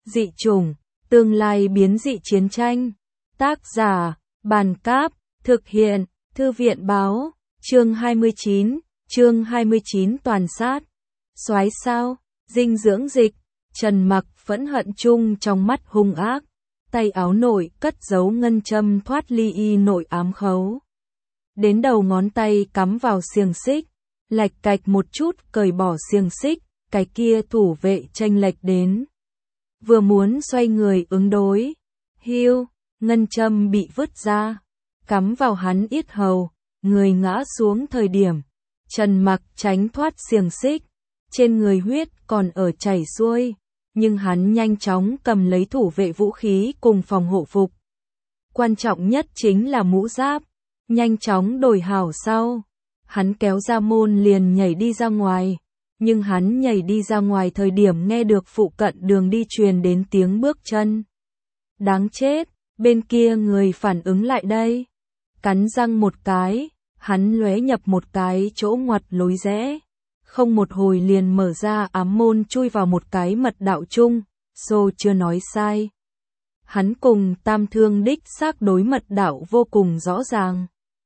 Dị chủng, tương lai biến dị chiến tranh. Tác giả, Bàn Cáp, thực hiện, Thư viện Báo, chương 29 toàn sát. Soái sao, dinh dưỡng dịch, Trần Mặc phẫn hận chung trong mắt hung ác, tay áo nội cất giấu ngân châm thoát ly y nội ám khấu. Đến đầu ngón tay cắm vào xiềng xích, lạch cạch một chút cởi bỏ xiềng xích, cái kia thủ vệ chênh lệch đến. Vừa muốn xoay người ứng đối, hiu, ngân châm bị vứt ra, cắm vào hắn yết hầu, người ngã xuống thời điểm. Trần Mặc tránh thoát xiềng xích, trên người huyết còn ở chảy xuôi, nhưng hắn nhanh chóng cầm lấy thủ vệ vũ khí cùng phòng hộ phục. Quan trọng nhất chính là mũ giáp, nhanh chóng đổi hảo sau. Hắn kéo ra môn liền nhảy đi ra ngoài, nhưng hắn nhảy đi ra ngoài thời điểm nghe được phụ cận đường đi truyền đến tiếng bước chân. Đáng chết, bên kia người phản ứng lại đây. Cắn răng một cái, hắn lóe nhập một cái chỗ ngoặt lối rẽ. Không một hồi liền mở ra ám môn chui vào một cái mật đạo chung, Sô chưa nói sai. Hắn cùng Tam Thương đích xác đối mật đạo vô cùng rõ ràng.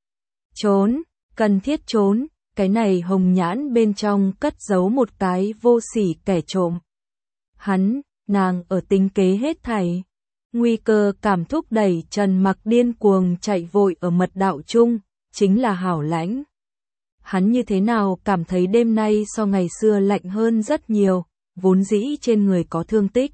Trốn, cần thiết trốn, cái này hồng nhãn bên trong cất giấu một cái vô sỉ kẻ trộm. Hắn, nàng ở tính kế hết thảy. Nguy cơ cảm thúc đẩy Trần Mặc điên cuồng chạy vội ở mật đạo chung, chính là hảo lãnh. Hắn như thế nào cảm thấy đêm nay so ngày xưa lạnh hơn rất nhiều, vốn dĩ trên người có thương tích.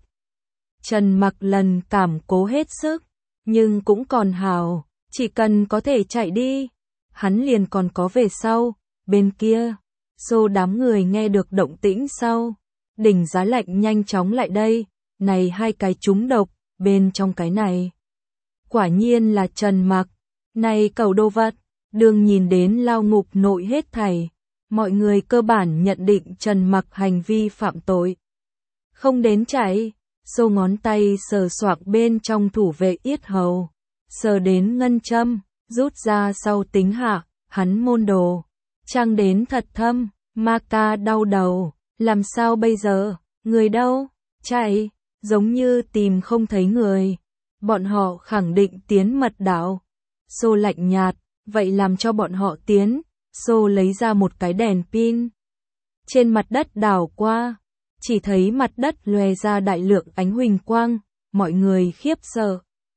Trần Mặc lần cảm cố hết sức, nhưng cũng còn hảo, chỉ cần có thể chạy đi, hắn liền còn có về sau. Bên kia, Sô đám người nghe được động tĩnh sau, đỉnh giá lạnh nhanh chóng lại đây, này hai cái trúng độc, bên trong cái này. Quả nhiên là Trần Mặc, này cẩu đồ vật. Đường nhìn đến lao ngục nội hết thảy, mọi người cơ bản nhận định Trần Mặc hành vi phạm tội. Không đến chạy, Sô ngón tay sờ soạc bên trong thủ vệ yết hầu, sờ đến ngân châm, rút ra sau tính hạ, hắn môn đồ, trang đến thật thâm, ma ca đau đầu, làm sao bây giờ, người đâu, chạy, giống như tìm không thấy người, bọn họ khẳng định tiến mật đạo. Sô lạnh nhạt. Vậy làm cho bọn họ tiến, Sô lấy ra một cái đèn pin. Trên mặt đất đảo qua, chỉ thấy mặt đất lóe ra đại lượng ánh huỳnh quang, mọi người khiếp sợ.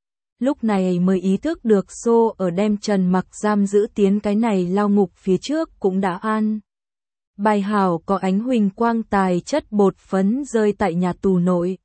Lúc này mới ý thức được Sô ở đem Trần Mặc giam giữ tiến cái này lao ngục phía trước cũng đã an. Bài hảo có ánh huỳnh quang tài chất bột phấn rơi tại nhà tù nội.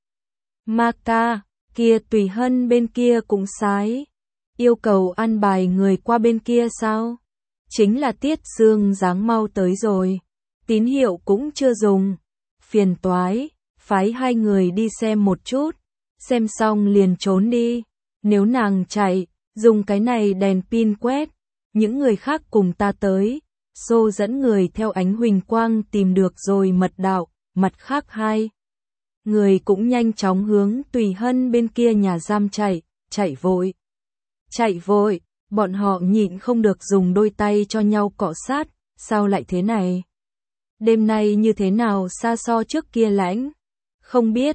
Ma ca, kia Tùy Hân bên kia cũng sái. Yêu cầu an bài người qua bên kia sao? Chính là Tiết Sương dáng mau tới rồi. Tín hiệu cũng chưa dùng. Phiền toái, phái hai người đi xem một chút. Xem xong liền trốn đi. Nếu nàng chạy, dùng cái này đèn pin quét. Những người khác cùng ta tới. Sô dẫn người theo ánh huỳnh quang tìm được rồi mật đạo. Mặt khác hai người cũng nhanh chóng hướng Tùy Hân bên kia nhà giam chạy vội. Chạy vội, bọn họ nhịn không được dùng đôi tay cho nhau cọ sát, sao lại thế này? Đêm nay như thế nào xa so trước kia lãnh? Không biết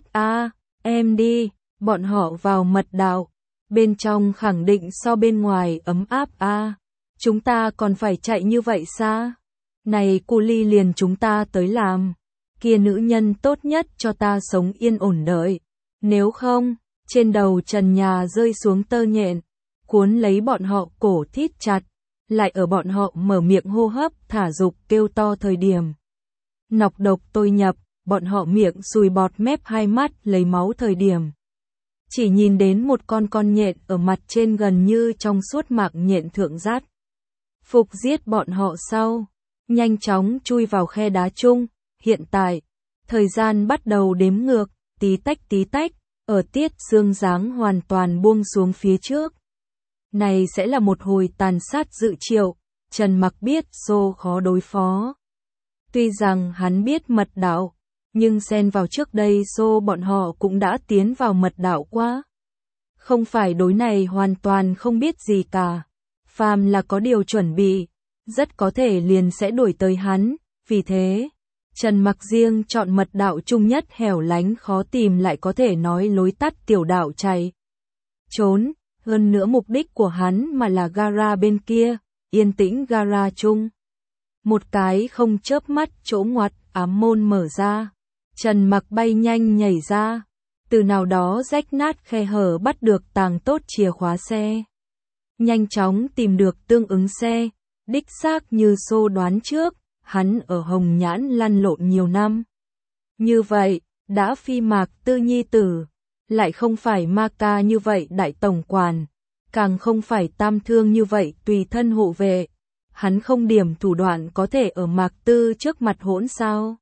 em đi, bọn họ vào mật đạo, bên trong khẳng định so bên ngoài ấm áp chúng ta còn phải chạy như vậy xa? Này cu ly liền chúng ta tới làm, kia nữ nhân tốt nhất cho ta sống yên ổn đợi, nếu không, trên đầu trần nhà rơi xuống tơ nhện. Cuốn lấy bọn họ cổ thít chặt, lại ở bọn họ mở miệng hô hấp thả dục kêu to thời điểm. Nọc độc tôi nhập, bọn họ miệng sùi bọt mép hai mắt lấy máu thời điểm. Chỉ nhìn đến một con nhện ở mặt trên gần như trong suốt mạc nhện thượng rát. Phục giết bọn họ sau, nhanh chóng chui vào khe đá chung, hiện tại, thời gian bắt đầu đếm ngược, tí tách, ở Tiết Sương dáng hoàn toàn buông xuống phía trước. Này sẽ là một hồi tàn sát dự triệu, Trần Mặc biết Sô khó đối phó. Tuy rằng hắn biết mật đạo, nhưng xen vào trước đây Sô bọn họ cũng đã tiến vào mật đạo quá. Không phải đối này hoàn toàn không biết gì cả. Phàm là có điều chuẩn bị, rất có thể liền sẽ đuổi tới hắn, vì thế, Trần Mặc riêng chọn mật đạo chung nhất hẻo lánh khó tìm lại có thể nói lối tắt tiểu đạo chạy trốn, hơn nữa mục đích của hắn mà là gara bên kia, yên tĩnh gara chung. Một cái không chớp mắt chỗ ngoặt ám môn mở ra, Trần Mặc bay nhanh nhảy ra, từ nào đó rách nát khe hở bắt được tàng tốt chìa khóa xe. Nhanh chóng tìm được tương ứng xe, đích xác như Xô đoán trước, hắn ở Hồng Nhãn lăn lộn nhiều năm. Như vậy, đã phi Mạc Tư nhi tử, lại không phải Ma Ca như vậy đại tổng quản, càng không phải Tam Thương như vậy tùy thân hộ vệ. Hắn không điểm thủ đoạn có thể ở Mạc Tư trước mặt hỗn sao.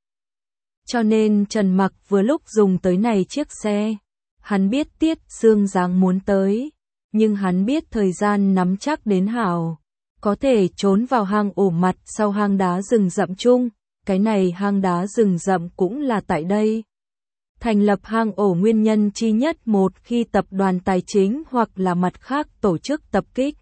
Cho nên Trần Mặc vừa lúc dùng tới này chiếc xe. Hắn biết Tiết Sương Giáng muốn tới, nhưng hắn biết thời gian nắm chắc đến hảo. Có thể trốn vào hang ổ mặt sau hang đá rừng rậm chung, cái này hang đá rừng rậm cũng là tại đây. Thành lập hang ổ nguyên nhân chi nhất một khi tập đoàn tài chính hoặc là mặt khác tổ chức tập kích.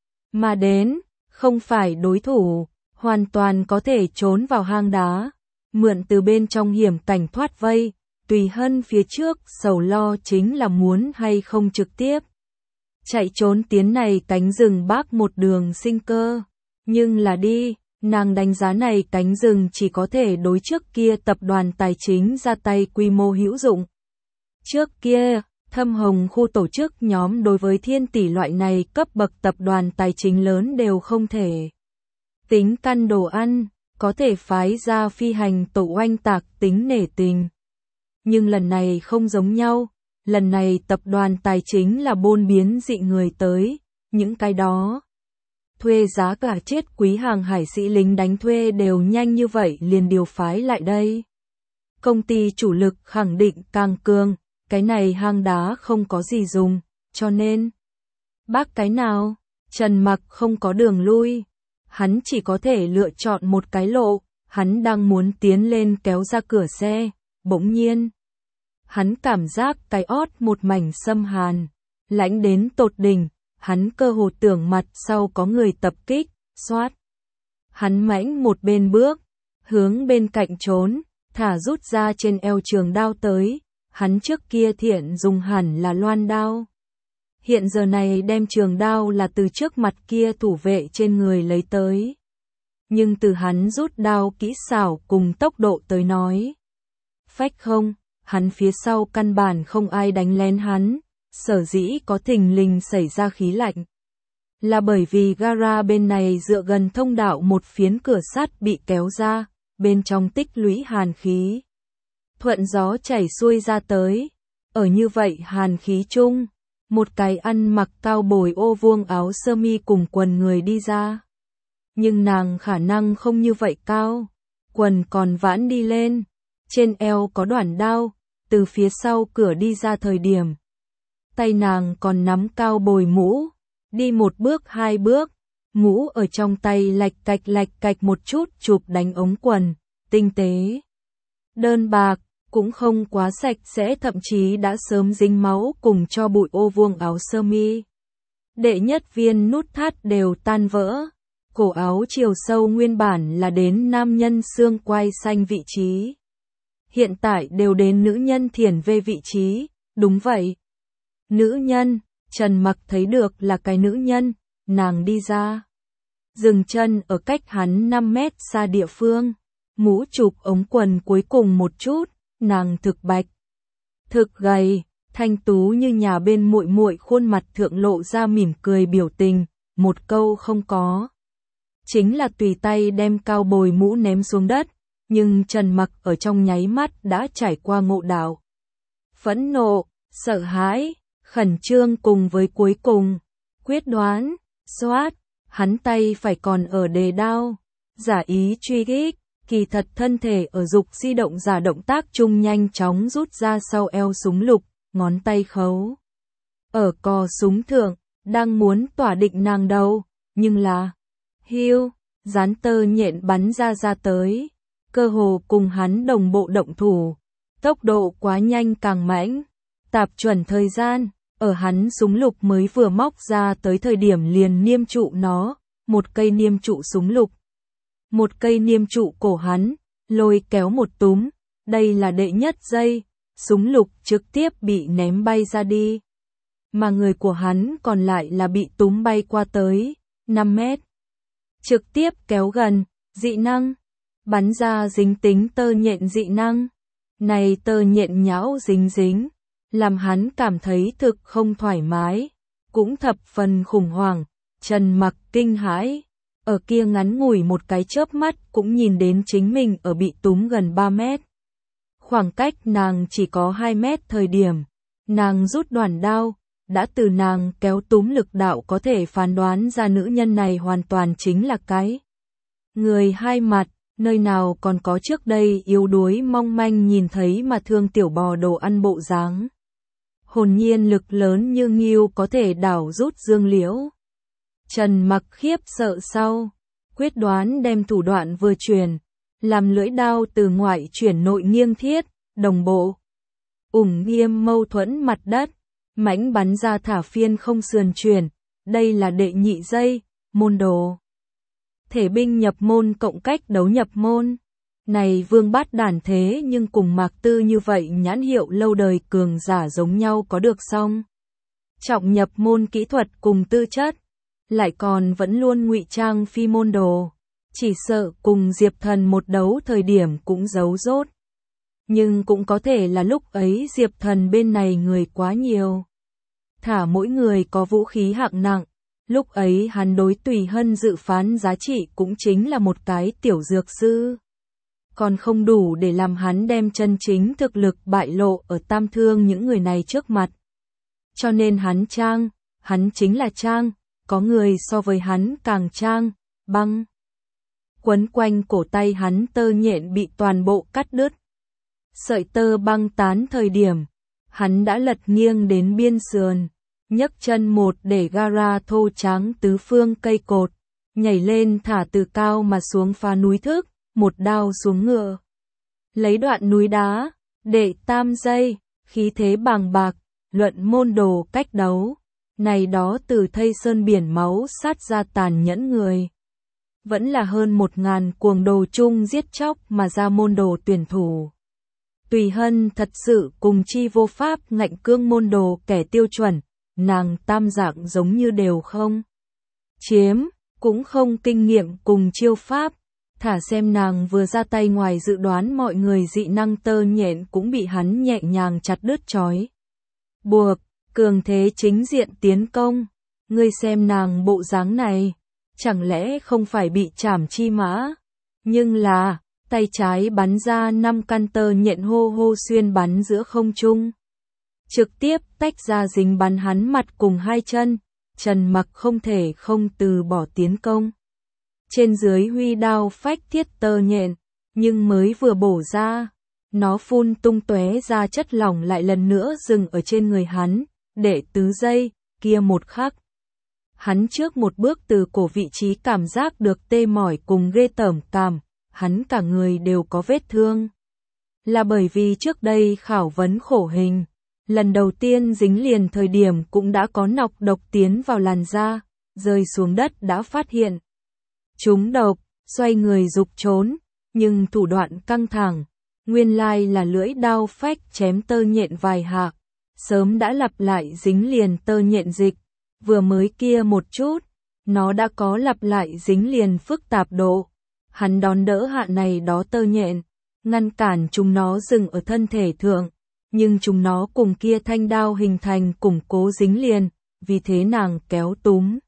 Mà đến, không phải đối thủ, hoàn toàn có thể trốn vào hang đá, mượn từ bên trong hiểm cảnh thoát vây, tùy hân phía trước sầu lo chính là muốn hay không trực tiếp. Chạy trốn tiến này cánh rừng bác một đường sinh cơ, nhưng là đi, nàng đánh giá này cánh rừng chỉ có thể đối trước kia tập đoàn tài chính ra tay quy mô hữu dụng. Trước kia, Thâm Hồng khu tổ chức nhóm đối với Thiên Tỷ loại này cấp bậc tập đoàn tài chính lớn đều không thể tính căn đồ ăn, có thể phái ra phi hành tổ oanh tạc tính nể tình. Nhưng lần này không giống nhau, lần này tập đoàn tài chính là bôn biến dị người tới, những cái đó. Thuê giá cả chết quý hàng hải sĩ lính đánh thuê đều nhanh như vậy liền điều phái lại đây. Công ty chủ lực khẳng định càng cường, cái này hang đá không có gì dùng, cho nên bác cái nào, Trần Mặc không có đường lui, hắn chỉ có thể lựa chọn một cái lộ, hắn đang muốn tiến lên kéo ra cửa xe, bỗng nhiên. Hắn cảm giác cái ót một mảnh xâm hàn, lãnh đến tột đỉnh, hắn cơ hồ tưởng mặt sau có người tập kích, xoát. Hắn mãnh một bên bước, hướng bên cạnh trốn, thả rút ra trên eo trường đao tới, hắn trước kia thiện dùng hẳn là loan đao. Hiện giờ này đem trường đao là từ trước mặt kia thủ vệ trên người lấy tới. Nhưng từ hắn rút đao kỹ xảo cùng tốc độ tới nói. Phách không, hắn phía sau căn bản không ai đánh lén hắn, sở dĩ có thình lình xảy ra khí lạnh. Là bởi vì gara bên này dựa gần thông đạo một phiến cửa sắt bị kéo ra, bên trong tích lũy hàn khí. Thuận gió chảy xuôi ra tới, ở như vậy hàn khí chung, một cái ăn mặc cao bồi ô vuông áo sơ mi cùng quần người đi ra. Nhưng nàng khả năng không như vậy cao, quần còn vãn đi lên, trên eo có đoạn đao, từ phía sau cửa đi ra thời điểm. Tay nàng còn nắm cao bồi mũ, đi một bước hai bước, mũ ở trong tay lạch cạch một chút chụp đánh ống quần, tinh tế. Đơn bạc, cũng không quá sạch sẽ thậm chí đã sớm dính máu cùng cho bụi ô vuông áo sơ mi. Đệ nhất viên nút thắt đều tan vỡ, cổ áo chiều sâu nguyên bản là đến nam nhân xương quai xanh vị trí. Hiện tại đều đến nữ nhân thiển về vị trí, đúng vậy. Nữ nhân, Trần Mặc thấy được là cái nữ nhân, nàng đi ra. Dừng chân ở cách hắn 5 mét xa địa phương, mũ chụp ống quần cuối cùng một chút, nàng thực bạch. Thực gầy, thanh tú như nhà bên muội muội khuôn mặt thượng lộ ra mỉm cười biểu tình, một câu không có. Chính là tùy tay đem cao bồi mũ ném xuống đất, nhưng Trần Mặc ở trong nháy mắt đã trải qua ngộ đạo. Phẫn nộ, sợ hãi, khẩn trương cùng với cuối cùng, quyết đoán, xoát, hắn tay phải còn ở đề đao, giả ý truy kích, kỳ thật thân thể ở dục di động giả động tác chung nhanh chóng rút ra sau eo súng lục, ngón tay khấu. Ở cò súng thượng, đang muốn tỏa định nàng đầu, nhưng là, hiu, dán tơ nhện bắn ra tới, cơ hồ cùng hắn đồng bộ động thủ, tốc độ quá nhanh càng mãnh, tạp chuẩn thời gian. Ở hắn súng lục mới vừa móc ra tới thời điểm liền niêm trụ nó, một cây niêm trụ súng lục. Một cây niêm trụ cổ hắn, lôi kéo một túm, đây là đệ nhất giây, súng lục trực tiếp bị ném bay ra đi. Mà người của hắn còn lại là bị túm bay qua tới 5 mét. Trực tiếp kéo gần, dị năng, bắn ra dính tính tơ nhện dị năng. Này tơ nhện nhão dính dính, làm hắn cảm thấy thực không thoải mái, cũng thập phần khủng hoảng. Trần Mặc kinh hãi, ở kia ngắn ngủi một cái chớp mắt cũng nhìn đến chính mình ở bị túm gần 3 mét. Khoảng cách nàng chỉ có 2 mét thời điểm, nàng rút đoàn đao, đã từ nàng kéo túm lực đạo có thể phán đoán ra nữ nhân này hoàn toàn chính là cái người hai mặt, nơi nào còn có trước đây yếu đuối mong manh nhìn thấy mà thương tiểu bò đồ ăn bộ dáng. Hồn nhiên lực lớn như nghiêu có thể đảo rút dương liễu. Trần Mặc khiếp sợ sau, quyết đoán đem thủ đoạn vừa chuyển, làm lưỡi đao từ ngoại chuyển nội nghiêng thiết, đồng bộ. Nghiêm mâu thuẫn mặt đất, mãnh bắn ra thả phiên không sườn chuyển, đây là đệ nhị giây, môn đồ. Thể binh nhập môn cộng cách đấu nhập môn. Này vương bát đản thế nhưng cùng Mạc Tư như vậy nhãn hiệu lâu đời cường giả giống nhau có được song. Trọng nhập môn kỹ thuật cùng tư chất, lại còn vẫn luôn ngụy trang phi môn đồ. Chỉ sợ cùng Diệp Thần một đấu thời điểm cũng giấu rốt. Nhưng cũng có thể là lúc ấy Diệp Thần bên này người quá nhiều. Thả mỗi người có vũ khí hạng nặng, lúc ấy hắn đối Tùy Hân dự phán giá trị cũng chính là một cái tiểu dược sư. Còn không đủ để làm hắn đem chân chính thực lực bại lộ ở tam thương những người này trước mặt. Cho nên hắn chính là trang, có người so với hắn càng trang, băng. Quấn quanh cổ tay hắn tơ nhện bị toàn bộ cắt đứt. Sợi tơ băng tán thời điểm, hắn đã lật nghiêng đến biên sườn, nhấc chân một để gara thô tráng tứ phương cây cột, nhảy lên thả từ cao mà xuống phá núi thức, một đao xuống ngựa. Lấy đoạn núi đá, để 3 giây, khí thế bàng bạc, luận môn đồ cách đấu. Này đó từ thây sơn biển máu sát ra tàn nhẫn người. Vẫn là hơn 1000 cuồng đồ chung giết chóc mà ra môn đồ tuyển thủ. Tùy Hân thật sự cùng chi vô pháp ngạnh cương môn đồ kẻ tiêu chuẩn, nàng tam dạng giống như đều không chiếm, cũng không kinh nghiệm cùng chiêu pháp. Thả xem nàng vừa ra tay ngoài dự đoán mọi người dị năng tơ nhện cũng bị hắn nhẹ nhàng chặt đứt trói. Buộc, cường thế chính diện tiến công. Ngươi xem nàng bộ dáng này, chẳng lẽ không phải bị chảm chi mã? Nhưng là, tay trái bắn ra 5 căn tơ nhện hô hô xuyên bắn giữa không trung. Trực tiếp tách ra dính bắn hắn mặt cùng 2 chân, Trần Mặc không thể không từ bỏ tiến công. Trên dưới huy đao phách thiết tơ nhện, nhưng mới vừa bổ ra, nó phun tung tóe ra chất lỏng lại lần nữa dừng ở trên người hắn, để 4 giây, kia một khắc. Hắn trước một bước từ cổ vị trí cảm giác được tê mỏi cùng ghê tởm cảm, hắn cả người đều có vết thương. Là bởi vì trước đây khảo vấn khổ hình, lần đầu tiên dính liền thời điểm cũng đã có nọc độc tiến vào làn da, rơi xuống đất đã phát hiện. Trúng độc, xoay người dục trốn, nhưng thủ đoạn căng thẳng, nguyên lai là lưỡi đao phách chém tơ nhện vài hạ, sớm đã lặp lại dính liền tơ nhện dịch, vừa mới kia một chút, nó đã có lặp lại dính liền phức tạp độ. Hắn đón đỡ hạ này đó tơ nhện, ngăn cản chúng nó dừng ở thân thể thượng, nhưng chúng nó cùng kia thanh đao hình thành củng cố dính liền, vì thế nàng kéo túm.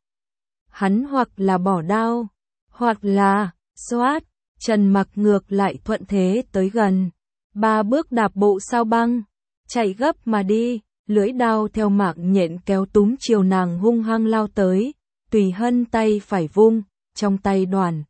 Hắn hoặc là bỏ đao, hoặc là, xoát, Trần Mặc ngược lại thuận thế tới gần. 3 bước đạp bộ sao băng, chạy gấp mà đi, lưỡi đao theo mạng nhện kéo túm chiều nàng hung hăng lao tới, Tùy Hân tay phải vung, trong tay đoàn.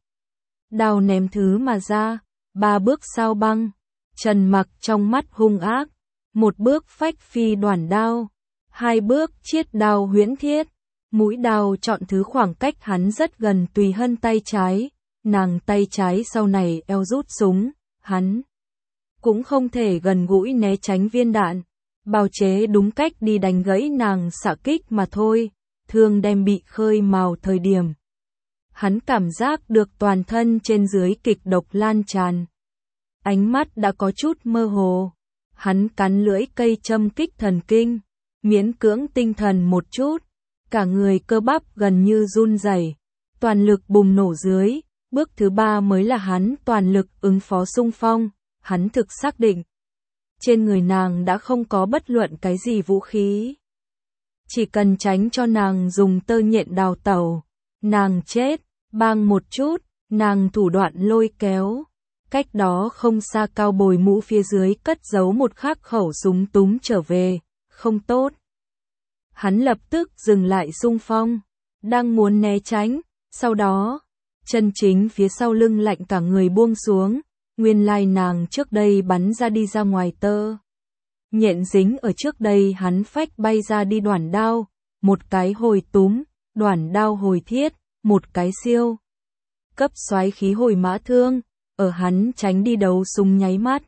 Đao ném thứ mà ra, 3 bước sao băng, Trần Mặc trong mắt hung ác, 1 bước phách phi đoàn đao, 2 bước chiết đao huyễn thiết. Mũi đao chọn thứ khoảng cách hắn rất gần Tùy Hân tay trái, nàng tay trái sau này eo rút súng, hắn cũng không thể gần gũi né tránh viên đạn, bào chế đúng cách đi đánh gãy nàng xạ kích mà thôi, thương đem bị khơi mào thời điểm. Hắn cảm giác được toàn thân trên dưới kịch độc lan tràn. ánh mắt đã có chút mơ hồ. Hắn cắn lưỡi cây châm kích thần kinh, miễn cưỡng tinh thần một chút, cả người cơ bắp gần như run rẩy, toàn lực bùng nổ dưới, bước thứ 3 mới là hắn toàn lực ứng phó xung phong, hắn thực xác định. Trên người nàng đã không có bất luận cái gì vũ khí. Chỉ cần tránh cho nàng dùng tơ nhện đào tẩu, nàng chết, bang một chút, nàng thủ đoạn lôi kéo. Cách đó không xa cao bồi mũ phía dưới cất giấu một khắc khẩu súng túm trở về, không tốt. Hắn lập tức dừng lại xung phong, đang muốn né tránh, sau đó, chân chính phía sau lưng lạnh cả người buông xuống, nguyên lai nàng trước đây bắn ra đi ra ngoài tơ. Nhện dính ở trước đây hắn phách bay ra đi đoản đao, một cái hồi túm, đoản đao hồi thiết, một cái siêu. Cấp xoáy khí hồi mã thương, ở hắn tránh đi đấu súng nháy mắt.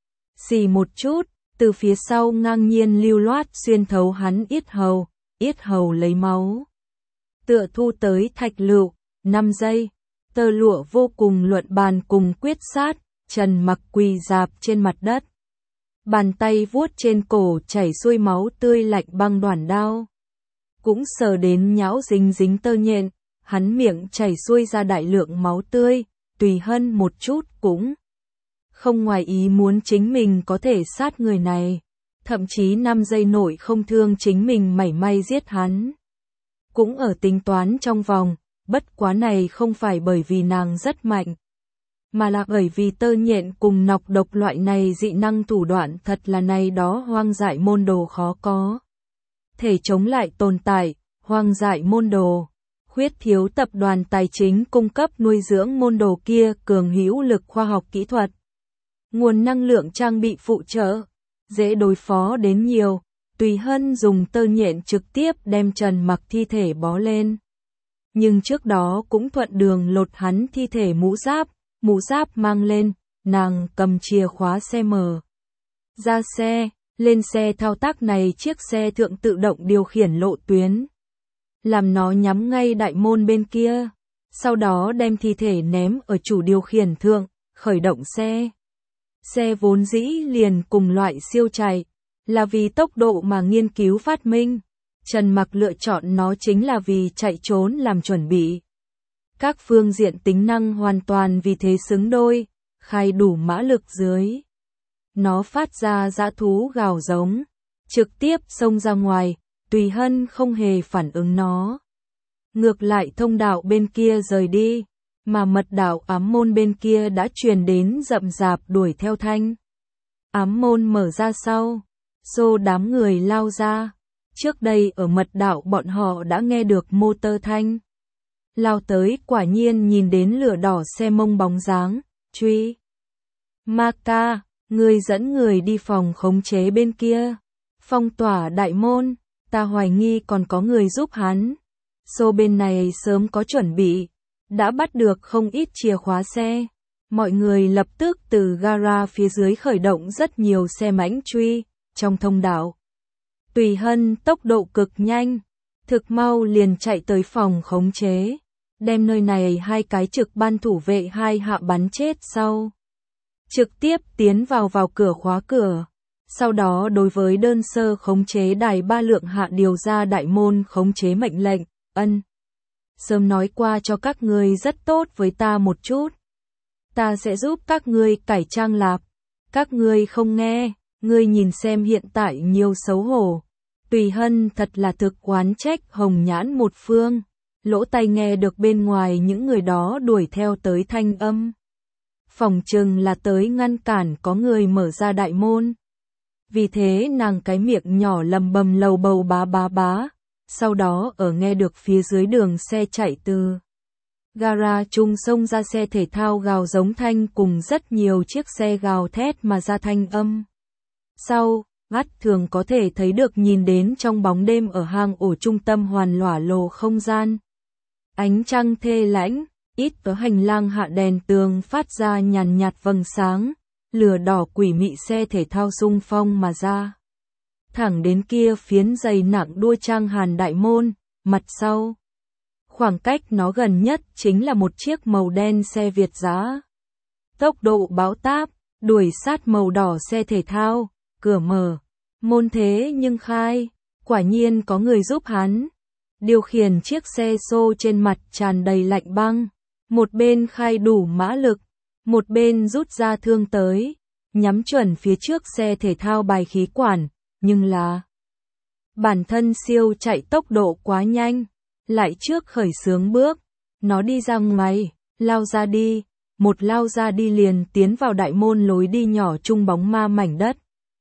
Xì một chút, từ phía sau ngang nhiên lưu loát xuyên thấu hắn yết hầu lấy máu. Tựa thu tới thạch lựu, 5 giây, tơ lụa vô cùng luận bàn cùng quyết sát, Trần Mặc quỳ rạp trên mặt đất. Bàn tay vuốt trên cổ chảy xuôi máu tươi lạnh băng đoản đao. Cũng sờ đến nhão dính tơ nhện, hắn miệng chảy xuôi ra đại lượng máu tươi, Tùy Hân một chút cũng không ngoài ý muốn chính mình có thể sát người này, thậm chí 5 giây nội không thương chính mình mảy may giết hắn. Cũng ở tính toán trong vòng, bất quá này không phải bởi vì nàng rất mạnh, mà là bởi vì tơ nhện cùng nọc độc loại này dị năng thủ đoạn thật là này đó hoang dại môn đồ khó có thể chống lại tồn tại. Hoang dại môn đồ khuyết thiếu tập đoàn tài chính cung cấp nuôi dưỡng môn đồ kia cường hữu lực khoa học kỹ thuật, nguồn năng lượng trang bị phụ trợ, dễ đối phó đến nhiều. Tùy Hân dùng tơ nhện trực tiếp đem Trần Mặc thi thể bó lên, nhưng trước đó cũng thuận đường lột hắn thi thể mũ giáp mang lên, nàng cầm chìa khóa xe mở ra xe, lên xe thao tác này chiếc xe thượng tự động điều khiển lộ tuyến, làm nó nhắm ngay đại môn bên kia, sau đó đem thi thể ném ở chủ điều khiển thượng, khởi động xe. Xe vốn dĩ liền cùng loại siêu chạy, là vì tốc độ mà nghiên cứu phát minh. Trần Mặc lựa chọn nó chính là vì chạy trốn làm chuẩn bị. Các phương diện tính năng hoàn toàn vì thế xứng đôi, khai đủ mã lực dưới. Nó phát ra dã thú gào giống, trực tiếp xông ra ngoài, Tùy Hân không hề phản ứng nó. Ngược lại thông đạo bên kia rời đi, mà mật đạo ám môn bên kia đã truyền đến rậm rạp đuổi theo thanh. Ám môn mở ra sau, xô đám người lao ra. Trước đây ở mật đạo bọn họ đã nghe được motor thanh. Lao tới quả nhiên nhìn đến lửa đỏ xe mông bóng dáng, truy. Maka, người dẫn người đi phòng khống chế bên kia. Phong tỏa đại môn, ta hoài nghi còn có người giúp hắn. Xô bên này sớm có chuẩn bị, đã bắt được không ít chìa khóa xe. Mọi người lập tức từ gara phía dưới khởi động rất nhiều xe mãnh truy, trong thông đạo. Tùy Hân tốc độ cực nhanh, thực mau liền chạy tới phòng khống chế, đem nơi này 2 cái trực ban thủ vệ 2 hạ bắn chết sau. Trực tiếp tiến vào cửa khóa cửa, sau đó đối với đơn sơ khống chế đài 3 lượng hạ điều ra đại môn khống chế mệnh lệnh, sớm nói qua cho các ngươi rất tốt với ta một chút. Ta sẽ giúp các ngươi cải trang lạp, các ngươi không nghe. Ngươi nhìn xem hiện tại nhiều xấu hổ. Tùy Hân thật là thực oán trách hồng nhãn một phương, lỗ tai nghe được bên ngoài những người đó đuổi theo tới thanh âm. Phòng chừng là tới ngăn cản có người mở ra đại môn. Vì thế nàng cái miệng nhỏ lầm bầm lầu bầu bá, sau đó ở nghe được phía dưới đường xe chạy từ gara trung xông ra xe thể thao gào giống thanh cùng rất nhiều chiếc xe gào thét mà ra thanh âm. Sau, mắt thường có thể thấy được nhìn đến trong bóng đêm ở hang ổ trung tâm hoàn lỏa lồ không gian. Ánh trăng thê lãnh, ít có hành lang hạ đèn tường phát ra nhàn nhạt vầng sáng, lửa đỏ quỷ mị xe thể thao xung phong mà ra. Thẳng đến kia phiến dày nặng đua trang hàn đại môn, mặt sau. Khoảng cách nó gần nhất chính là một chiếc màu đen xe Việt giã. Tốc độ báo táp, đuổi sát màu đỏ xe thể thao, cửa mở, môn thế nhưng khai, quả nhiên có người giúp hắn. Điều khiển chiếc xe xô trên mặt tràn đầy lạnh băng, một bên khai đủ mã lực, một bên rút ra thương tới, nhắm chuẩn phía trước xe thể thao bài khí quản, nhưng là bản thân siêu chạy tốc độ quá nhanh, lại trước khởi xướng bước, nó đi ra ngoài, lao ra đi, một lao ra đi liền tiến vào đại môn lối đi nhỏ trung bóng ma mảnh đất.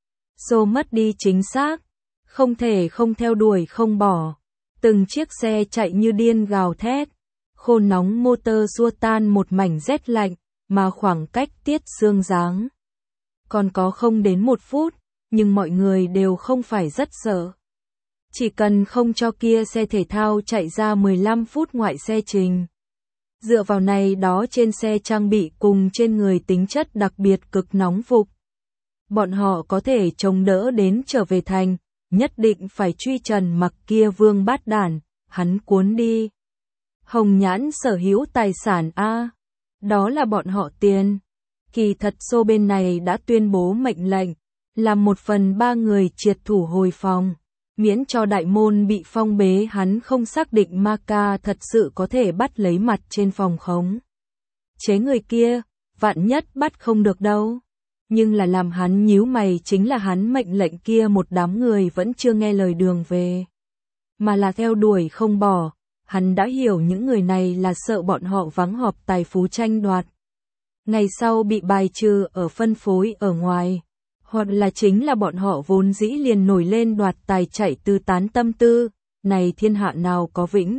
Xô mất đi chính xác, không thể không theo đuổi không bỏ, từng chiếc xe chạy như điên gào thét, khô nóng motor xua tan một mảnh rét lạnh, mà khoảng cách Tiết Sương Giáng còn có không đến 1 phút, nhưng mọi người đều không phải rất sợ. Chỉ cần không cho kia xe thể thao chạy ra 15 phút ngoại xe trình. Dựa vào này đó trên xe trang bị cùng trên người tính chất đặc biệt cực nóng phục. Bọn họ có thể chống đỡ đến trở về thành, nhất định phải truy Trần Mặc kia vương bát đản, hắn cuốn đi. Hồng Nhãn sở hữu tài sản A, đó là bọn họ tiền. Kỳ thật xô bên này đã tuyên bố mệnh lệnh, làm 1/3 người triệt thủ hồi phòng, miễn cho đại môn bị phong bế. Hắn không xác định Ma Ca thật sự có thể bắt lấy mặt trên phòng khống chế người kia, vạn nhất bắt không được đâu. Nhưng là làm hắn nhíu mày chính là hắn mệnh lệnh kia một đám người vẫn chưa nghe lời đường về, mà là theo đuổi không bỏ. Hắn đã hiểu những người này là sợ bọn họ vắng họp tài phú tranh đoạt, ngày sau bị bài trừ ở phân phối ở ngoài, hoặc là chính là bọn họ vốn dĩ liền nổi lên đoạt tài chạy tư tán tâm tư. Này thiên hạ nào có vĩnh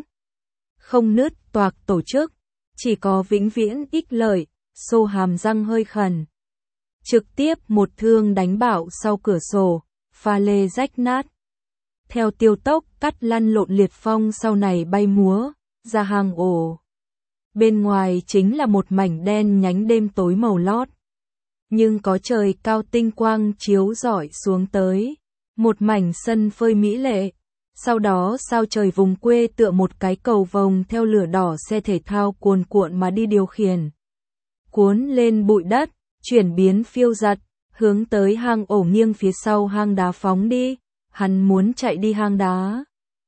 không nứt toạc tổ chức, chỉ có vĩnh viễn ích lợi. Xô hàm răng hơi khẩn, trực tiếp một thương đánh bạo sau cửa sổ, pha lê rách nát. Theo tiêu tốc cắt lăn lộn liệt phong sau này bay múa ra hang ổ. Bên ngoài chính là một mảnh đen nhánh đêm tối màu lót, nhưng có trời cao tinh quang chiếu rọi xuống tới, một mảnh sân phơi mỹ lệ. Sau đó sao trời vùng quê tựa một cái cầu vồng theo lửa đỏ xe thể thao cuồn cuộn mà đi điều khiển, cuốn lên bụi đất, chuyển biến phiêu giật, hướng tới hang ổ nghiêng phía sau hang đá phóng đi. Hắn muốn chạy đi hang đá.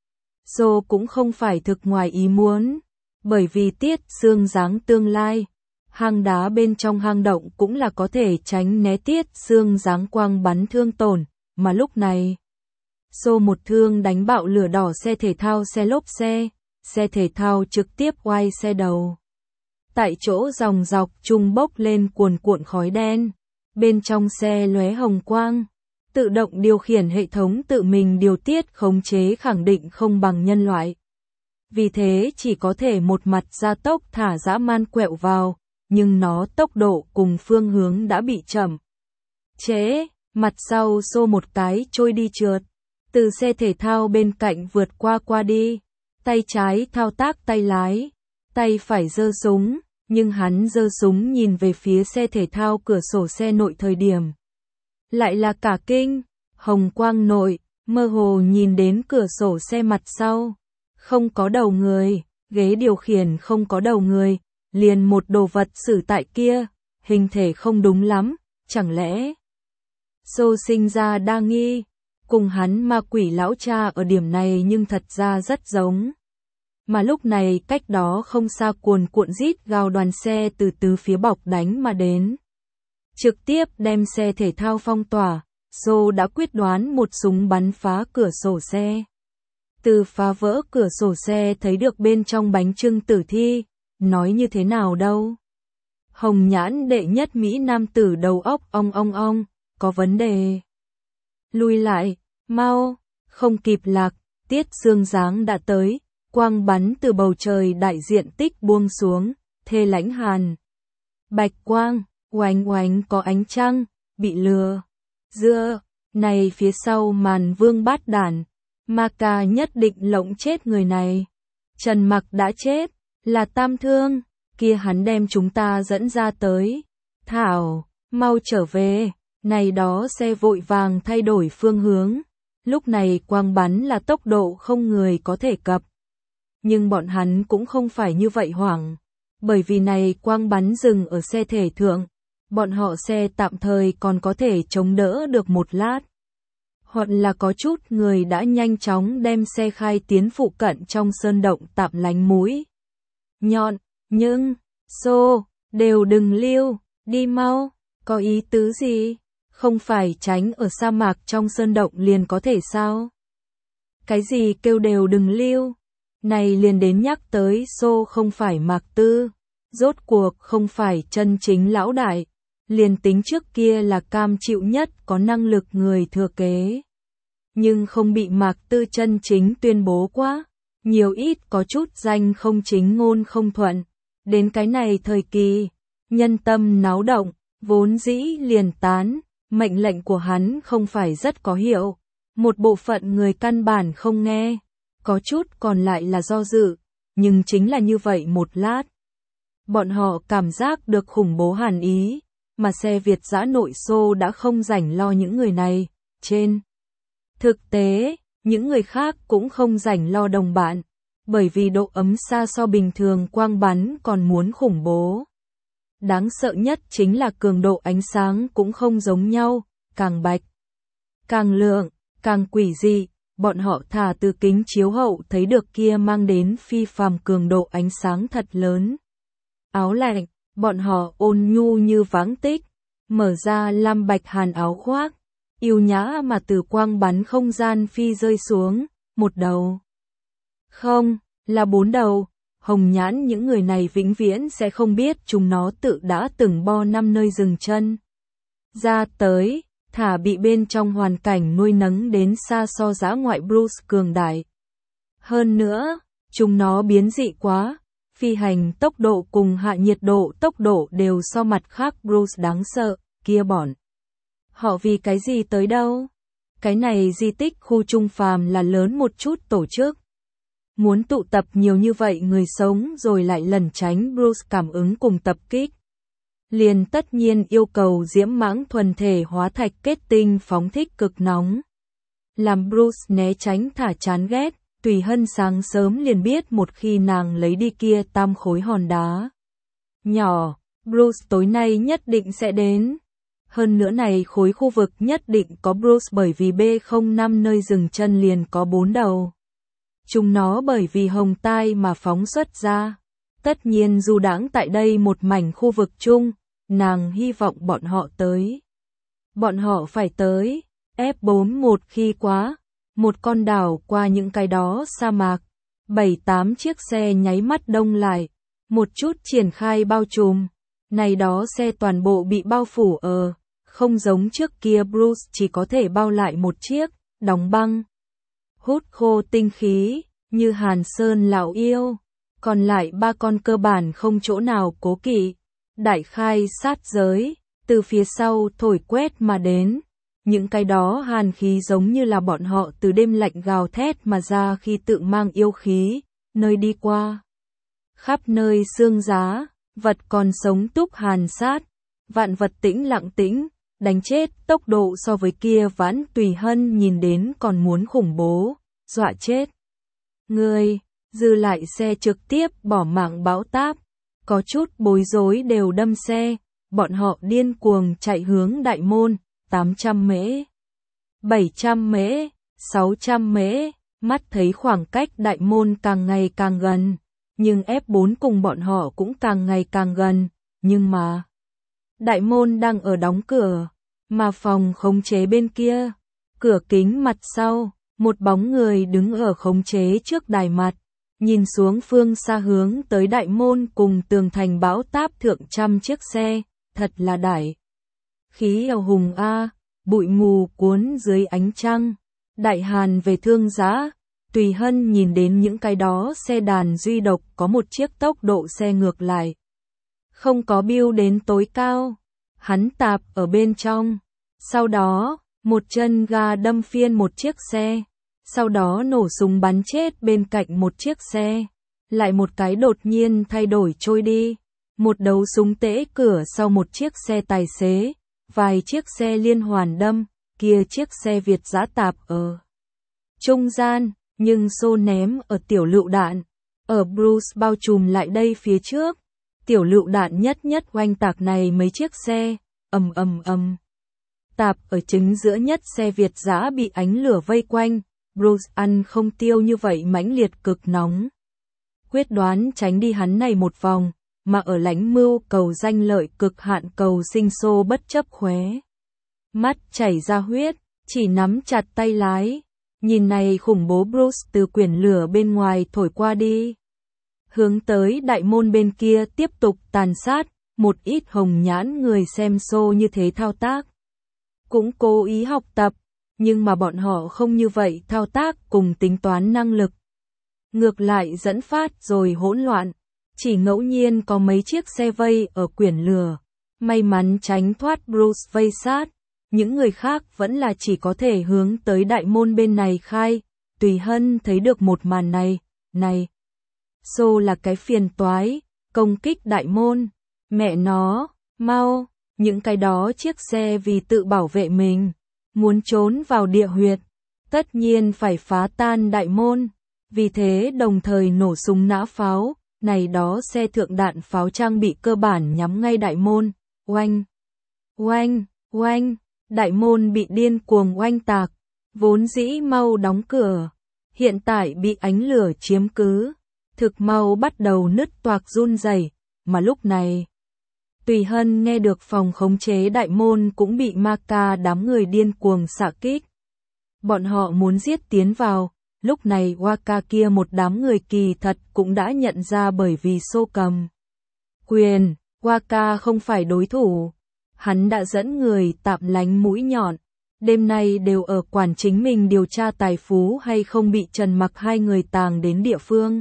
Xô cũng không phải thực ngoài ý muốn, bởi vì Tiết Sương Giáng tương lai, hang đá bên trong hang động cũng là có thể tránh né Tiết Sương Giáng quang bắn thương tổn, mà lúc này Xô một thương đánh bạo lửa đỏ xe thể thao xe lốp xe thể thao trực tiếp oai xe đầu. Tại chỗ dòng dọc trung bốc lên cuồn cuộn khói đen, bên trong xe lóe hồng quang. Tự động điều khiển hệ thống tự mình điều tiết khống chế khẳng định không bằng nhân loại. Vì thế chỉ có thể một mặt gia tốc thả dã man quẹo vào, nhưng nó tốc độ cùng phương hướng đã bị chậm chế, mặt sau xô một cái trôi đi trượt, từ xe thể thao bên cạnh vượt qua đi, tay trái thao tác tay lái, tay phải giơ súng, nhưng hắn giơ súng nhìn về phía xe thể thao cửa sổ xe nội thời điểm. Lại là cả kinh, hồng quang nội, mơ hồ nhìn đến cửa sổ xe mặt sau, không có đầu người, ghế điều khiển không có đầu người, liền một đồ vật xử tại kia, hình thể không đúng lắm, chẳng lẽ Xô sinh ra đa nghi, cùng hắn ma quỷ lão cha ở điểm này nhưng thật ra rất giống. Mà lúc này cách đó không xa cuồn cuộn rít gào đoàn xe từ tứ phía bọc đánh mà đến, trực tiếp đem xe thể thao phong tỏa. Xô đã quyết đoán một súng bắn phá cửa sổ xe. Từ phá vỡ cửa sổ xe thấy được bên trong bánh chưng tử thi, nói như thế nào đâu. Hồng Nhãn đệ nhất Mỹ nam tử đầu óc ong, có vấn đề. Lui lại, mau, không kịp lạc, Tiết Sương Giáng đã tới, quang bắn từ bầu trời đại diện tích buông xuống, thê lãnh hàn. Bạch quang, oánh oánh có ánh trăng, bị lừa. Dưa, này phía sau màn vương bát đản, Ma Ca nhất định lộng chết người này. Trần Mặc đã chết, là tam thương, kia hắn đem chúng ta dẫn ra tới. Thảo, mau trở về, này đó xe vội vàng thay đổi phương hướng. Lúc này quang bắn là tốc độ không người có thể cập. Nhưng bọn hắn cũng không phải như vậy hoảng, bởi vì này quang bắn dừng ở xe thể thượng, Bọn họ xe tạm thời còn có thể chống đỡ được một lát. Hoặc là có chút người đã nhanh chóng đem xe khai tiến phụ cận trong sơn động tạm lánh mũi nhọn, nhưng, đều đừng lưu, đi mau, có ý tứ gì? Không phải tránh ở sa mạc trong sơn động liền có thể sao? Cái gì kêu đều đừng lưu? Này liền đến nhắc tới không phải Mạc Tư, rốt cuộc không phải chân chính lão đại, liền tính trước kia là cam chịu nhất có năng lực người thừa kế. Nhưng không bị Mạc Tư chân chính tuyên bố quá, nhiều ít có chút danh không chính ngôn không thuận. Đến cái này thời kỳ, nhân tâm náo động, vốn dĩ liền tán, mệnh lệnh của hắn không phải rất có hiệu. Một bộ phận người căn bản không nghe, có chút còn lại là do dự, nhưng chính là như vậy một lát. Bọn họ cảm giác được khủng bố hàn ý, mà xe Việt dã nội xô đã không rảnh lo những người này, trên. Thực tế, những người khác cũng không rảnh lo đồng bạn, bởi vì độ ấm xa so bình thường quang bắn còn muốn khủng bố. Đáng sợ nhất chính là cường độ ánh sáng cũng không giống nhau, càng bạch, càng lượng, càng quỷ dị, bọn họ thả từ kính chiếu hậu thấy được kia mang đến phi phàm cường độ ánh sáng thật lớn. Áo lạnh, bọn họ ôn nhu như váng tích, mở ra lam bạch hàn áo khoác, yêu nhã mà từ quang bắn không gian phi rơi xuống, một đầu. Không, là 4 đầu, hồng nhãn những người này vĩnh viễn sẽ không biết chúng nó tự đã từng bo năm nơi dừng chân. Ra tới, thả bị bên trong hoàn cảnh nuôi nấng đến xa so dã ngoại Bruce cường đại. Hơn nữa, chúng nó biến dị quá, phi hành tốc độ cùng hạ nhiệt độ tốc độ đều so mặt khác Bruce đáng sợ, kia bọn. Họ vì cái gì tới đâu? Cái này di tích khu trung phàm là lớn một chút tổ chức. Muốn tụ tập nhiều như vậy người sống rồi lại lẩn tránh Bruce cảm ứng cùng tập kích. Liền tất nhiên yêu cầu diễm mãng thuần thể hóa thạch kết tinh phóng thích cực nóng. Làm Bruce né tránh thả chán ghét, Tùy Hân sáng sớm liền biết một khi nàng lấy đi kia tam khối hòn đá nhỏ, Bruce tối nay nhất định sẽ đến. Hơn nữa này khối khu vực nhất định có Bruce bởi vì B05 nơi dừng chân liền có 4 đầu. Chúng nó bởi vì hồng tai mà phóng xuất ra. Tất nhiên dù đãng tại đây một mảnh khu vực chung, nàng hy vọng bọn họ tới. Bọn họ phải tới, F4 một khi quá, một con đảo qua những cái đó sa mạc, 7-8 chiếc xe nháy mắt đông lại, một chút triển khai bao trùm, này đó xe toàn bộ bị bao phủ không giống trước kia Bruce chỉ có thể bao lại một chiếc, đóng băng, hút khô tinh khí, như Hàn Sơn lão yêu, còn lại 3 con cơ bản không chỗ nào cố kỵ, đại khai sát giới, từ phía sau thổi quét mà đến. Những cái đó hàn khí giống như là bọn họ từ đêm lạnh gào thét mà ra khi tự mang yêu khí, nơi đi qua. Khắp nơi xương giá, vật còn sống túc hàn sát, vạn vật tĩnh lặng tĩnh, đánh chết tốc độ so với kia Vãn Tùy Hân nhìn đến còn muốn khủng bố, dọa chết. Người, dư lại xe trực tiếp bỏ mạng bão táp, có chút bối rối đều đâm xe, bọn họ điên cuồng chạy hướng đại môn. 800 mễ, 700 mễ, 600 mễ, mắt thấy khoảng cách đại môn càng ngày càng gần, nhưng F4 cùng bọn họ cũng càng ngày càng gần, nhưng mà đại môn đang ở đóng cửa, mà phòng khống chế bên kia, cửa kính mặt sau, một bóng người đứng ở khống chế trước đài mặt, nhìn xuống phương xa hướng tới đại môn cùng tường thành bão táp thượng trăm chiếc xe, thật là đại. Khí eo hùng a, bụi mù cuốn dưới ánh trăng, đại hàn về thương giá, Tùy Hân nhìn đến những cái đó xe đàn duy độc có một chiếc tốc độ xe ngược lại. Không có biêu đến tối cao, hắn tạp ở bên trong, sau đó, một chân ga đâm phiên một chiếc xe, sau đó nổ súng bắn chết bên cạnh một chiếc xe, lại một cái đột nhiên thay đổi trôi đi, một đấu súng tễ cửa sau một chiếc xe tài xế. Vài chiếc xe liên hoàn đâm, kia chiếc xe Việt dã tạp ở trung gian, nhưng xô ném ở tiểu lựu đạn, ở Bruce bao trùm lại đây phía trước, Tiểu lựu đạn nhất oanh tạc này mấy chiếc xe, ầm ầm ầm. Tạp ở chính giữa nhất xe Việt dã bị ánh lửa vây quanh, Bruce ăn không tiêu như vậy mãnh liệt cực nóng. Quyết đoán tránh đi hắn này một vòng, mà ở lãnh mưu cầu danh lợi cực hạn cầu sinh xô bất chấp khóe. Mắt chảy ra huyết, chỉ nắm chặt tay lái. Nhìn này khủng bố Bruce từ quyển lửa bên ngoài thổi qua đi. Hướng tới đại môn bên kia tiếp tục tàn sát, một ít hồng nhãn người xem show như thế thao tác. Cũng cố ý học tập, nhưng mà bọn họ không như vậy thao tác cùng tính toán năng lực. Ngược lại dẫn phát rồi hỗn loạn, chỉ ngẫu nhiên có mấy chiếc xe vây ở quyển lửa, may mắn tránh thoát Bruce vây sát, những người khác vẫn là chỉ có thể hướng tới đại môn bên này khai. Tùy Hân thấy được một màn này. Xô là cái phiền toái, công kích đại môn, mẹ nó, mau, những cái đó chiếc xe vì tự bảo vệ mình, muốn trốn vào địa huyệt, tất nhiên phải phá tan đại môn, vì thế đồng thời nổ súng nã pháo, này đó xe thượng đạn pháo trang bị cơ bản nhắm ngay đại môn, oanh, oanh, oanh, đại môn bị điên cuồng oanh tạc, vốn dĩ mau đóng cửa, hiện tại bị ánh lửa chiếm cứ. Thực mau bắt đầu nứt toạc run rẩy, mà lúc này Tùy Hân nghe được phòng khống chế đại môn cũng bị ma ca đám người điên cuồng xạ kích. Bọn họ muốn giết tiến vào, lúc này Waka kia một đám người kỳ thật cũng đã nhận ra bởi vì xô cầm quyền, Waka không phải đối thủ. Hắn đã dẫn người tạm lánh mũi nhọn, đêm nay đều ở quản chính mình điều tra tài phú hay không bị Trần Mặc hai người tàng đến địa phương.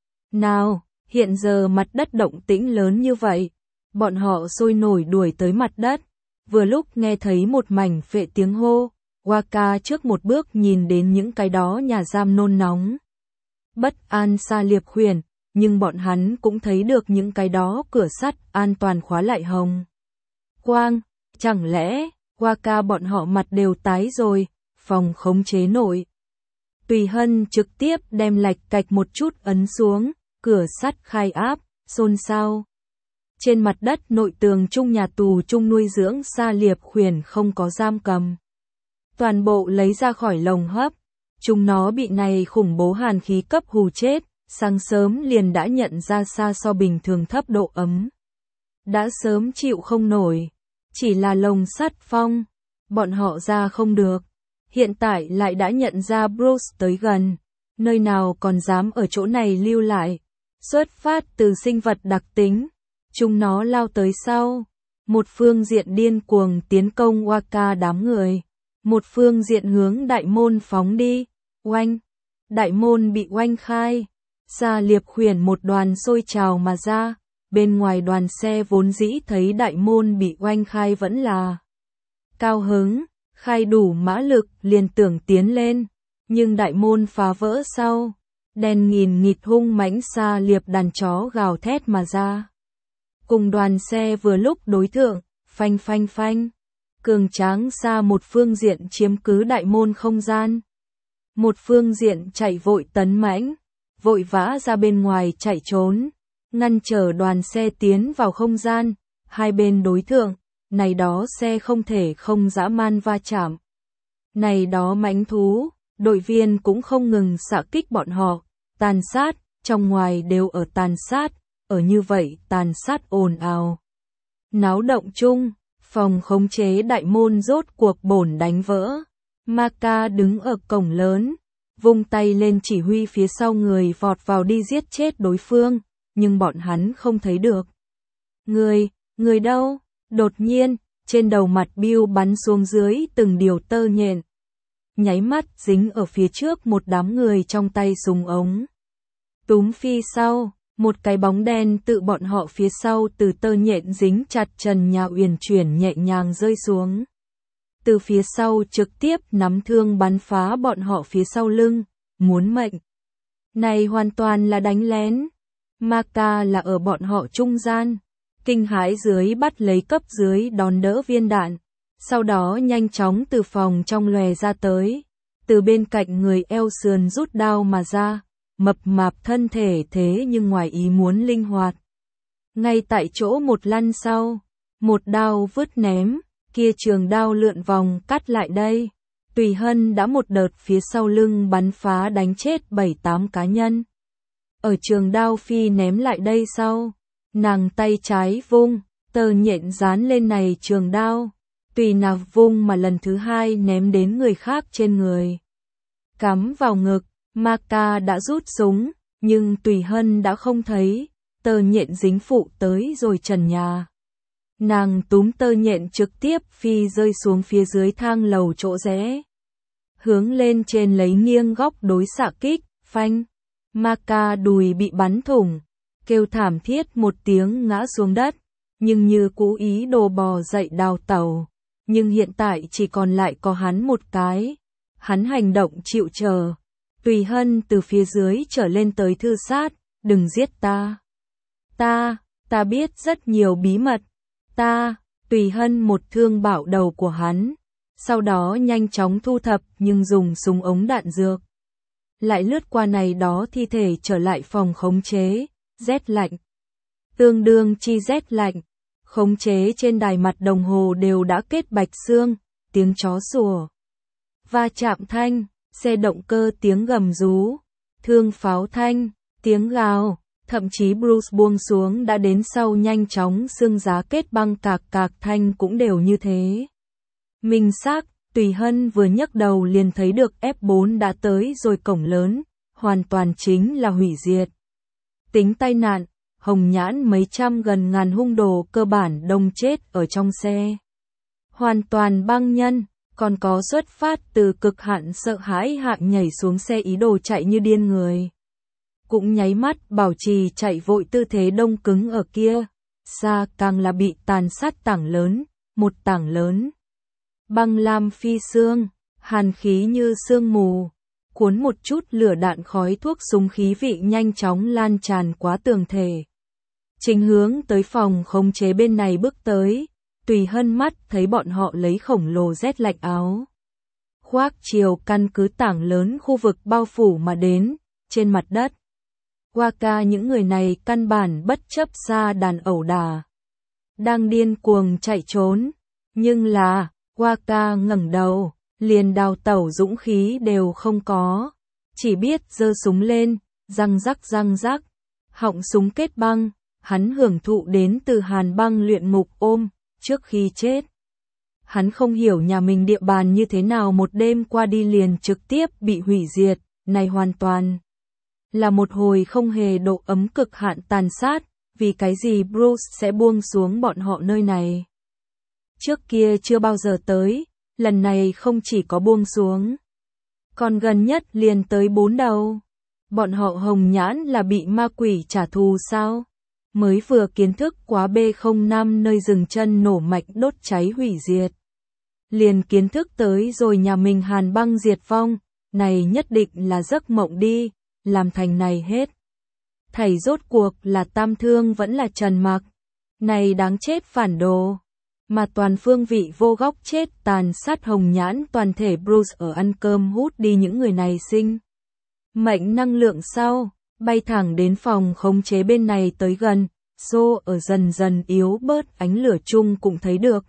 Nào, hiện giờ mặt đất động tĩnh lớn như vậy, bọn họ sôi nổi đuổi tới mặt đất, vừa lúc nghe thấy một mảnh phệ tiếng hô, Waka trước một bước nhìn đến những cái đó nhà giam nôn nóng. Bất an xa liệp khuyển, nhưng bọn hắn cũng thấy được những cái đó cửa sắt an toàn khóa lại hồng quang, chẳng lẽ, Waka bọn họ mặt đều tái rồi, phòng khống chế nội. Tùy Hân trực tiếp đem lạch cạch một chút ấn xuống, cửa sắt khai áp, xôn xao. Trên mặt đất nội tường chung nhà tù chung nuôi dưỡng sa liệp khuyển không có giam cầm. Toàn bộ lấy ra khỏi lồng hấp, chúng nó bị này khủng bố hàn khí cấp hù chết, sáng sớm liền đã nhận ra xa so bình thường thấp độ ấm. Đã sớm chịu không nổi, chỉ là lồng sắt phong, bọn họ ra không được. Hiện tại lại đã nhận ra Bruce tới gần, nơi nào còn dám ở chỗ này lưu lại. Xuất phát từ sinh vật đặc tính, chúng nó lao tới sau, một phương diện điên cuồng tiến công Waka đám người, một phương diện hướng đại môn phóng đi, oanh, đại môn bị oanh khai, sa liệp khuyển một đoàn sôi trào mà ra, bên ngoài đoàn xe vốn dĩ thấy đại môn bị oanh khai vẫn là cao hứng, khai đủ mã lực liền tưởng tiến lên, nhưng đại môn phá vỡ sau. Đèn nghìn nghịt hung mãnh sa liệp đàn chó gào thét mà ra. Cùng đoàn xe vừa lúc đối thượng, phanh phanh phanh. Cường tráng xa một phương diện chiếm cứ đại môn không gian. Một phương diện chạy vội tấn mãnh, vội vã ra bên ngoài chạy trốn, ngăn trở đoàn xe tiến vào không gian, hai bên đối thượng, này đó xe không thể không dã man va chạm. Này đó mãnh thú, đội viên cũng không ngừng xạ kích bọn họ. Tàn sát, trong ngoài đều ở tàn sát, ở như vậy tàn sát ồn ào. Náo động chung, phòng khống chế đại môn rốt cuộc bổn đánh vỡ. Maka đứng ở cổng lớn, vung tay lên chỉ huy phía sau người vọt vào đi giết chết đối phương, nhưng bọn hắn không thấy được. Người đâu? Đột nhiên, trên đầu mặt Bill bắn xuống dưới từng điều tơ nhện. Nháy mắt dính ở phía trước một đám người trong tay súng ống. Túm phi sau, một cái bóng đen tự bọn họ phía sau từ tơ nhện dính chặt trần nhà uyển chuyển nhẹ nhàng rơi xuống. Từ phía sau trực tiếp nắm thương bắn phá bọn họ phía sau lưng, muốn mệnh. Này hoàn toàn là đánh lén. Maka là ở bọn họ trung gian. Kinh hãi dưới bắt lấy cấp dưới đón đỡ viên đạn. Sau đó nhanh chóng từ phòng trong lòe ra tới, từ bên cạnh người eo sườn rút đao mà ra, mập mạp thân thể thế nhưng ngoài ý muốn linh hoạt. Ngay tại chỗ một lăn sau, một đao vứt ném, kia trường đao lượn vòng cắt lại đây. Tùy Hân đã một đợt phía sau lưng bắn phá đánh chết 7-8 cá nhân. Ở trường đao phi ném lại đây sau, nàng tay trái vung, tơ nhện dán lên này trường đao. Tùy nào vung mà lần thứ hai ném đến người khác trên người. Cắm vào ngực, Maka đã rút súng, nhưng Tùy Hân đã không thấy, tơ nhện dính phụ tới rồi trần nhà. Nàng túm tơ nhện trực tiếp phi rơi xuống phía dưới thang lầu chỗ rẽ. Hướng lên trên lấy nghiêng góc đối xạ kích, phanh. Maka đùi bị bắn thủng, kêu thảm thiết một tiếng ngã xuống đất, nhưng như cố ý đồ bò dậy đào tẩu. Nhưng hiện tại chỉ còn lại có hắn một cái. Hắn hành động chịu chờ. Tùy Hân từ phía dưới trở lên tới thư sát, đừng giết ta. Ta biết rất nhiều bí mật. Tùy Hân một thương bảo đầu của hắn. Sau đó nhanh chóng thu thập nhưng dùng súng ống đạn dược. Lại lướt qua này đó thi thể trở lại phòng khống chế, rét lạnh. Tương đương chi rét lạnh. Khống chế trên đài mặt đồng hồ đều đã kết bạch xương, tiếng chó sủa. Va chạm thanh, xe động cơ tiếng gầm rú, thương pháo thanh, tiếng gào, thậm chí Bruce buông xuống đã đến sau nhanh chóng xương giá kết băng cạc cạc thanh cũng đều như thế. Minh xác, Tùy Hân vừa nhấc đầu liền thấy được F4 đã tới rồi cổng lớn, hoàn toàn chính là hủy diệt. Tính tai nạn, Hồng Nhãn mấy trăm gần ngàn hung đồ cơ bản đông chết ở trong xe. Hoàn toàn băng nhân, còn có xuất phát từ cực hạn sợ hãi hạng nhảy xuống xe ý đồ chạy như điên người. Cũng nháy mắt bảo trì chạy vội tư thế đông cứng ở kia, xa càng là bị tàn sát tảng lớn, một tảng lớn. Băng lam phi xương, hàn khí như sương mù, cuốn một chút lửa đạn khói thuốc súng khí vị nhanh chóng lan tràn quá tường thể. Chính hướng tới phòng khống chế bên này bước tới, Tùy Hân mắt thấy bọn họ lấy khổng lồ rét lạnh áo khoác chiều căn cứ tảng lớn khu vực bao phủ mà đến, trên mặt đất. Waka những người này căn bản bất chấp ra đàn ẩu đả, đang điên cuồng chạy trốn, nhưng là, Waka ngẩng đầu, liền đào tẩu dũng khí đều không có, chỉ biết giơ súng lên, răng rắc, họng súng kết băng, hắn hưởng thụ đến từ hàn băng luyện ngục ôm, trước khi chết. Hắn không hiểu nhà mình địa bàn như thế nào một đêm qua đi liền trực tiếp bị hủy diệt, này hoàn toàn là một hồi không hề độ ấm cực hạn tàn sát, vì cái gì Bruce sẽ buông xuống bọn họ nơi này. Trước kia chưa bao giờ tới, lần này không chỉ có buông xuống, còn gần nhất liền tới 4 đầu. Bọn họ Hồng Nhãn là bị ma quỷ trả thù sao? Mới vừa kiến thức quá B05 nơi dừng chân nổ mạch đốt cháy hủy diệt. Liền kiến thức tới rồi nhà mình hàn băng diệt vong, này nhất định là giấc mộng đi, làm thành này hết. Thầy rốt cuộc là Tam Thương vẫn là Trần Mặc, này đáng chết phản đồ. Mà toàn phương vị vô góc chết tàn sát Hồng Nhãn toàn thể Bruce ở ăn cơm hút đi những người này sinh. Mệnh năng lượng sau, bay thẳng đến phòng khống chế bên này tới gần, xô ở dần dần yếu bớt ánh lửa chung cũng thấy được.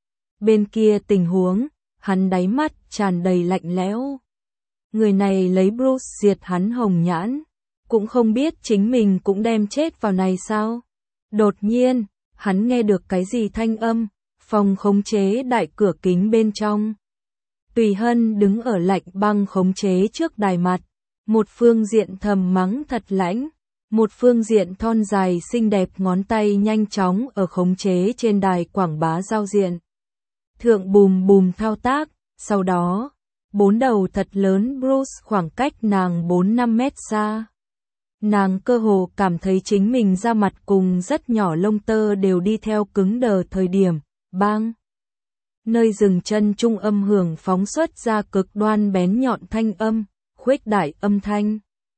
Bên kia tình huống, hắn đáy mắt tràn đầy lạnh lẽo. Người này lấy Bruce diệt hắn Hồng Nhãn, cũng không biết chính mình cũng đem chết vào này sao. Đột nhiên, hắn nghe được cái gì thanh âm, phòng khống chế đại cửa kính bên trong. Tùy Hân đứng ở lạnh băng khống chế trước đài mặt, một phương diện thầm mắng thật lãnh, một phương diện thon dài xinh đẹp ngón tay nhanh chóng ở khống chế trên đài quảng bá giao diện. Thượng bùm bùm thao tác, sau đó, 4 đầu thật lớn Bruce khoảng cách nàng 4-5 mét xa. Nàng cơ hồ cảm thấy chính mình da mặt cùng rất nhỏ lông tơ đều đi theo cứng đờ thời điểm, bang. Nơi dừng chân trung âm hưởng phóng xuất ra cực đoan bén nhọn thanh âm, khuếch đại âm thanh.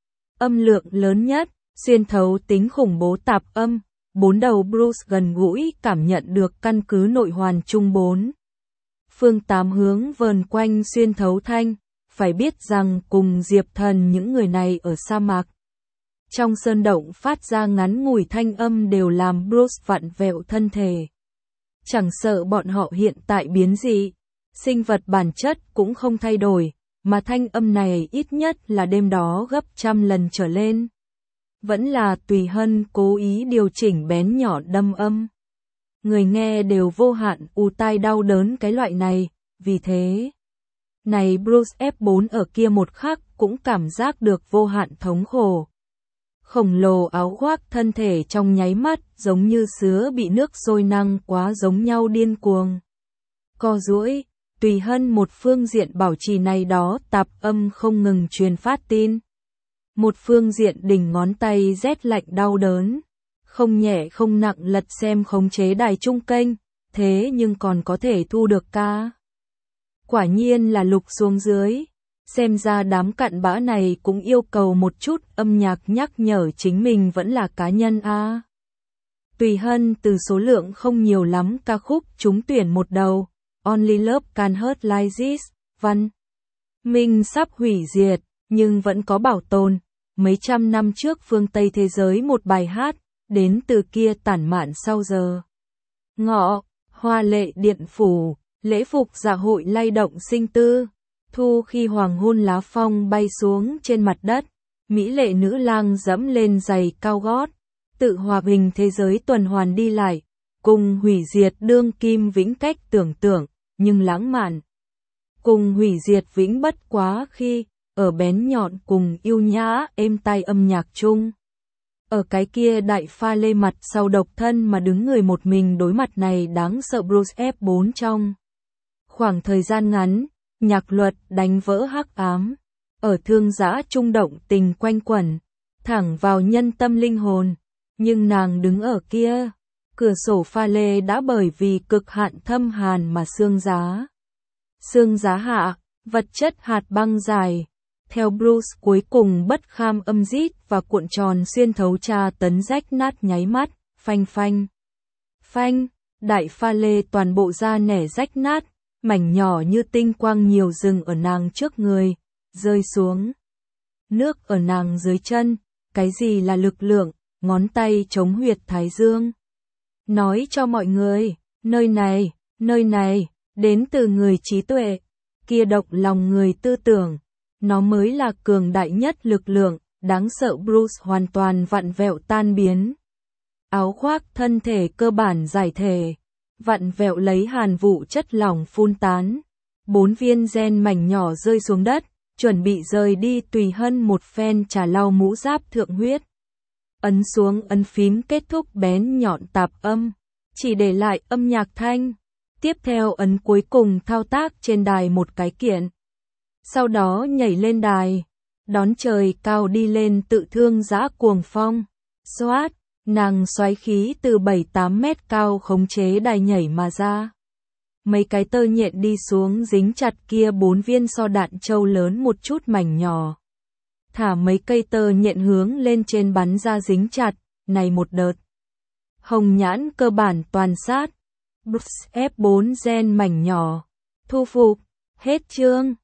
Âm lượng lớn nhất, xuyên thấu tính khủng bố tạp âm, 4 đầu Bruce gần gũi cảm nhận được căn cứ nội hoàn chung 4. Phương 8 hướng vờn quanh xuyên thấu thanh, phải biết rằng cùng Diệp Thần những người này ở sa mạc. trong sơn động phát ra ngắn ngủi thanh âm đều làm Bruce vặn vẹo thân thể. Chẳng sợ bọn họ hiện tại biến dị, sinh vật bản chất cũng không thay đổi, mà thanh âm này ít nhất là đêm đó gấp trăm lần trở lên. Vẫn là Tùy Hân cố ý điều chỉnh bén nhỏ đâm âm. Người nghe đều vô hạn ù tai đau đớn cái loại này, vì thế. Này Bruce F4 ở kia một khắc cũng cảm giác được vô hạn thống khổ. Khổng lồ áo khoác thân thể trong nháy mắt giống như sứa bị nước sôi năng quá giống nhau điên cuồng. Co duỗi, Tùy Hân một phương diện bảo trì này đó tạp âm không ngừng truyền phát tin. Một phương diện đỉnh ngón tay rét lạnh đau đớn. Không nhẹ không nặng lật xem khống chế đài trung kênh, thế nhưng còn có thể thu được ca. Quả nhiên là lục xuống dưới. Xem ra đám cặn bã này cũng yêu cầu một chút âm nhạc nhắc nhở chính mình vẫn là cá nhân a. Tùy Hân từ số lượng không nhiều lắm ca khúc trúng tuyển một đầu, Only Love Can Hurt Like This, văn. Minh sắp hủy diệt, nhưng vẫn có bảo tồn. Mấy trăm năm trước phương Tây thế giới một bài hát, đến từ kia tản mạn sau giờ. Ngọ, hoa lệ điện phủ, lễ phục dạ hội lay động sinh tư. Thu khi hoàng hôn lá phong bay xuống trên mặt đất, mỹ lệ nữ lang dẫm lên giày cao gót, tự hòa bình thế giới tuần hoàn đi lại, cùng hủy diệt đương kim vĩnh cách tưởng tượng, nhưng lãng mạn. Cùng hủy diệt vĩnh bất quá khi, ở bén nhọn cùng yêu nhã êm tai âm nhạc chung. Ở cái kia đại pha lê mặt sau độc thân mà đứng người một mình đối mặt này đáng sợ Bruce F4 trong. Khoảng thời gian ngắn, nhạc luật đánh vỡ hắc ám, ở thương dã trung động tình quanh quẩn, thẳng vào nhân tâm linh hồn, nhưng nàng đứng ở kia, cửa sổ pha lê đã bởi vì cực hạn thâm hàn mà xương giá. Xương giá hạ, vật chất hạt băng dài, theo Bruce cuối cùng bất kham âm rít và cuộn tròn xuyên thấu tra tấn rách nát nháy mắt, phanh phanh. Phanh, đại pha lê toàn bộ da nẻ rách nát. Mảnh nhỏ như tinh quang nhiều rừng ở nàng trước người, rơi xuống. Nước ở nàng dưới chân, cái gì là lực lượng, ngón tay chống huyệt thái dương. Nói cho mọi người, nơi này, đến từ người trí tuệ, kia độc lòng người tư tưởng, nó mới là cường đại nhất lực lượng, đáng sợ Bruce hoàn toàn vặn vẹo tan biến. Áo khoác thân thể cơ bản giải thể. Vặn vẹo lấy hàn vụ chất lỏng phun tán. 4 viên gen mảnh nhỏ rơi xuống đất, chuẩn bị rời đi. Tùy Hân một phen trà lau mũ giáp thượng huyết. Ấn xuống ấn phím kết thúc bén nhọn tạp âm, chỉ để lại âm nhạc thanh. Tiếp theo ấn cuối cùng thao tác trên đài một cái kiện. Sau đó nhảy lên đài, đón trời cao đi lên tự thương dã cuồng phong. Xoát! Nàng xoáy khí từ 7-8 mét cao khống chế đài nhảy mà ra. Mấy cái tơ nhện đi xuống dính chặt kia 4 viên so đạn châu lớn một chút mảnh nhỏ. Thả mấy cây tơ nhện hướng lên trên bắn ra dính chặt, này một đợt. Hồng nhãn cơ bản toàn sát. F4 gen mảnh nhỏ. Thu phục, hết chương.